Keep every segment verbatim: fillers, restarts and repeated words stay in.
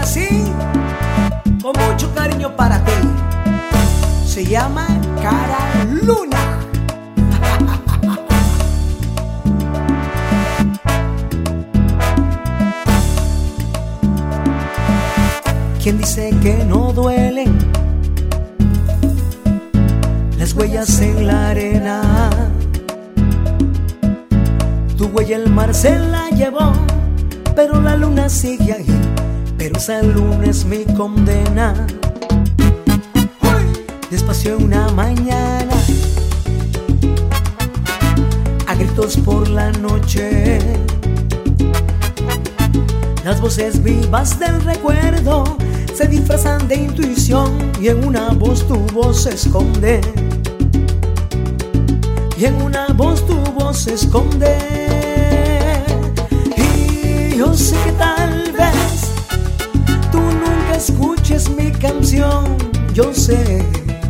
así, con mucho cariño para ti. Se llama Cara Luna. ¿Quién dice que no duelen las huellas en la arena? Tu huella el mar se la llevó, pero la luna sigue ahí. Pero esa luna es mi condena. Despacio una mañana, a gritos por la noche, las voces vivas del recuerdo se disfrazan de intuición y en una voz tu voz se esconde. Y en una voz tu voz se esconde. Y yo sé que tal vez tú nunca escuches mi canción, yo sé.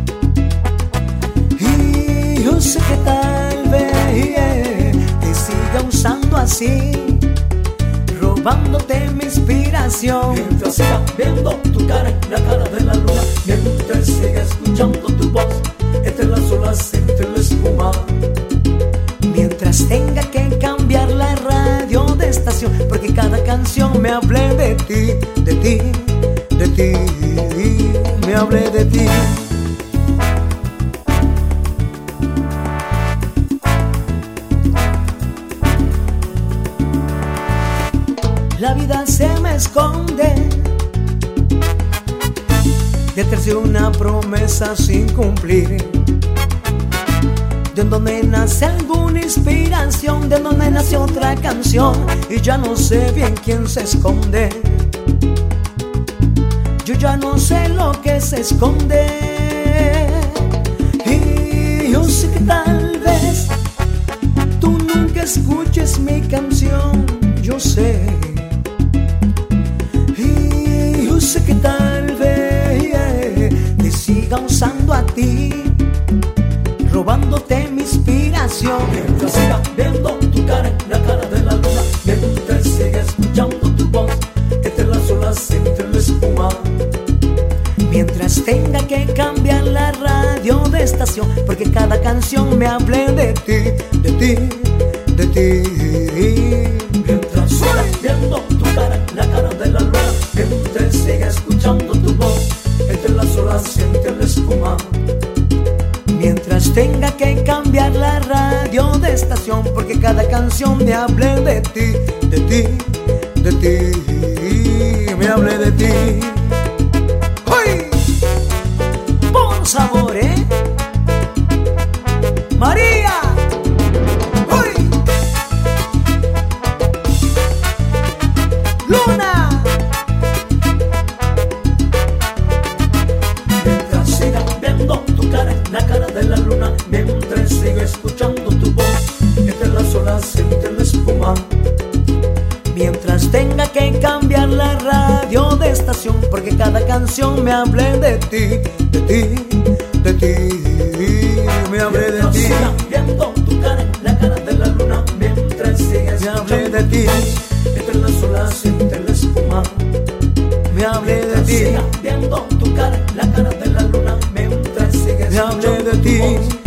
Y yo sé que tal vez yeah, te siga usando así, robándote mi inspiración. Mientras siga viendo tu cara en la cara de la luna, mientras siga escuchando tu voz entre las olas, entre la espuma, mientras tenga que cambiar la radio de estación, porque cada canción me hable de ti, de ti, de ti, me hable de ti. La vida se me esconde detrás de una promesa sin cumplir, de donde nace alguna inspiración, de donde nace otra canción, y ya no sé bien quién se esconde. Yo ya no sé lo que se esconde. Y yo sé que tal vez tú nunca escuches mi canción, yo sé. Y yo sé que tal vez yeah, te siga usando a ti, robándote mi inspiración. Mientras siga viendo tu cara en la cara de la luna, mientras siga escuchando tu voz entre las olas, entre la espuma, mientras tenga que cambiar la radio de estación, porque cada canción me hable de ti, de ti, de ti. Mientras siga viendo tu cara en la cara de la luna, mientras siga escuchando tu voz entre las olas, entre la espuma, mientras tenga que cambiar la radio de estación, porque cada canción me hable de ti, de ti, de ti, me hable de ti. ¡Uy! Por sabor, ¿eh? María. ¡Uy! Luna. mientras siga viendo tu cara en la cara de la luna, mientras siga escuchando tu voz entre las olas, entre la espuma, mientras tenga que cambiar la radio de estación, porque cada canción me hable de ti, de ti, de ti, me hable de mientras ti, siga viendo tu cara en la cara de la luna, mientras siga me hable escuchando de ti, entre las olas, entre la espuma, me hable de mientras ti, siga viendo tu cara en la cara de la luna, mientras siga me hable escuchando de tu ti. voz